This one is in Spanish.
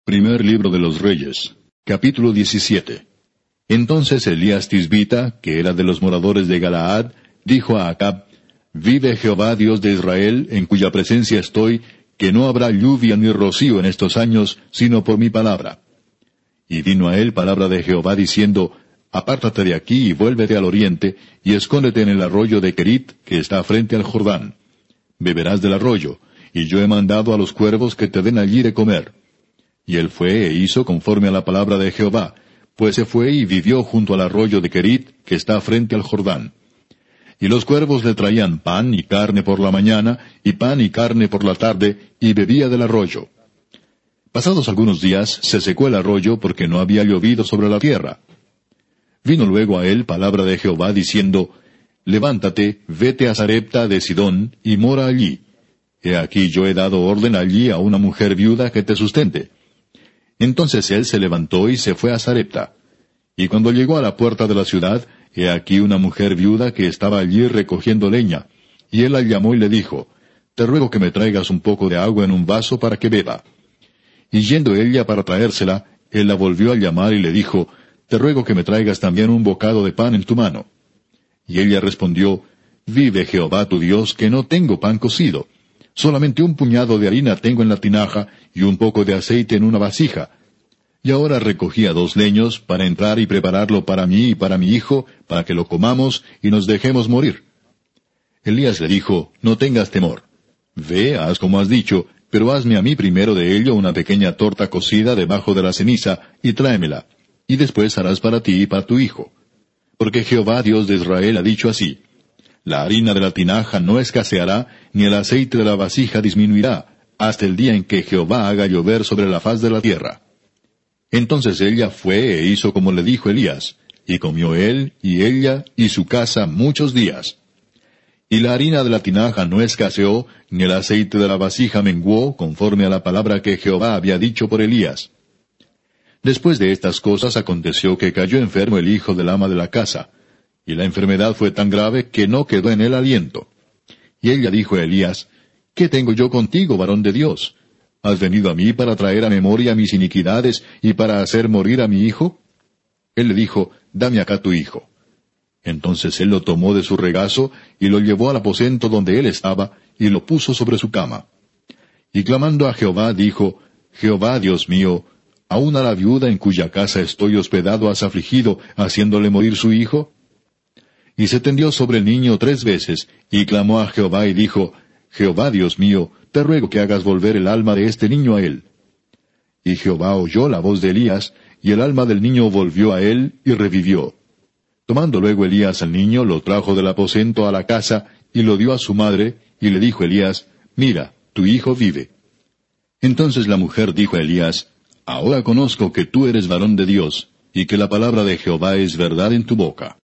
Primer libro de los Reyes, capítulo 17. Entonces Elías Tisbita, que era de los moradores de Galaad, dijo a Acab: Vive Jehová Dios de Israel, en cuya presencia estoy, que no habrá lluvia ni rocío en estos años, sino por mi palabra. Y vino a él palabra de Jehová diciendo: Apártate de aquí y vuélvete al oriente, y escóndete en el arroyo de Querit, que está frente al Jordán. Beberás del arroyo, y yo he mandado a los cuervos que te den allí de comer. Y él fue e hizo conforme a la palabra de Jehová, pues se fue y vivió junto al arroyo de Querit, que está frente al Jordán. Y los cuervos le traían pan y carne por la mañana, y pan y carne por la tarde, y bebía del arroyo. Pasados algunos días se secó el arroyo porque no había llovido sobre la tierra. Vino luego a él palabra de Jehová diciendo: Levántate, vete a Sarepta de Sidón, y mora allí. He aquí yo he dado orden allí a una mujer viuda que te sustente. Entonces él se levantó y se fue a Sarepta. Y cuando llegó a la puerta de la ciudad, he aquí una mujer viuda que estaba allí recogiendo leña. Y él la llamó y le dijo: Te ruego que me traigas un poco de agua en un vaso para que beba. Y yendo ella para traérsela, él la volvió a llamar y le dijo: Te ruego que me traigas también un bocado de pan en tu mano. Y ella respondió: Vive Jehová tu Dios, que no tengo pan cocido. Solamente un puñado de harina tengo en la tinaja, y un poco de aceite en una vasija. Y ahora recogía 2 leños, para entrar y prepararlo para mí y para mi hijo, para que lo comamos y nos dejemos morir. Elías le dijo: No tengas temor. Ve, haz como has dicho, pero hazme a mí primero de ello una pequeña torta cocida debajo de la ceniza, y tráemela, y después harás para ti y para tu hijo. Porque Jehová Dios de Israel ha dicho así: La harina de la tinaja no escaseará, ni el aceite de la vasija disminuirá, hasta el día en que Jehová haga llover sobre la faz de la tierra. Entonces ella fue e hizo como le dijo Elías, y comió él, y ella, y su casa muchos días. Y la harina de la tinaja no escaseó, ni el aceite de la vasija menguó, conforme a la palabra que Jehová había dicho por Elías. Después de estas cosas aconteció que cayó enfermo el hijo del ama de la casa, y la enfermedad fue tan grave que no quedó en él aliento. Y ella dijo a Elías: ¿Qué tengo yo contigo, varón de Dios? ¿Has venido a mí para traer a memoria mis iniquidades y para hacer morir a mi hijo? Él le dijo: Dame acá tu hijo. Entonces él lo tomó de su regazo y lo llevó al aposento donde él estaba, y lo puso sobre su cama. Y clamando a Jehová dijo: Jehová Dios mío, ¿aún a la viuda en cuya casa estoy hospedado has afligido, haciéndole morir su hijo? Y se tendió sobre el niño 3 veces, y clamó a Jehová y dijo: Jehová Dios mío, te ruego que hagas volver el alma de este niño a él. Y Jehová oyó la voz de Elías, y el alma del niño volvió a él, y revivió. Tomando luego Elías al niño, lo trajo del aposento a la casa, y lo dio a su madre, y le dijo Elías: Mira, tu hijo vive. Entonces la mujer dijo a Elías: Ahora conozco que tú eres varón de Dios, y que la palabra de Jehová es verdad en tu boca.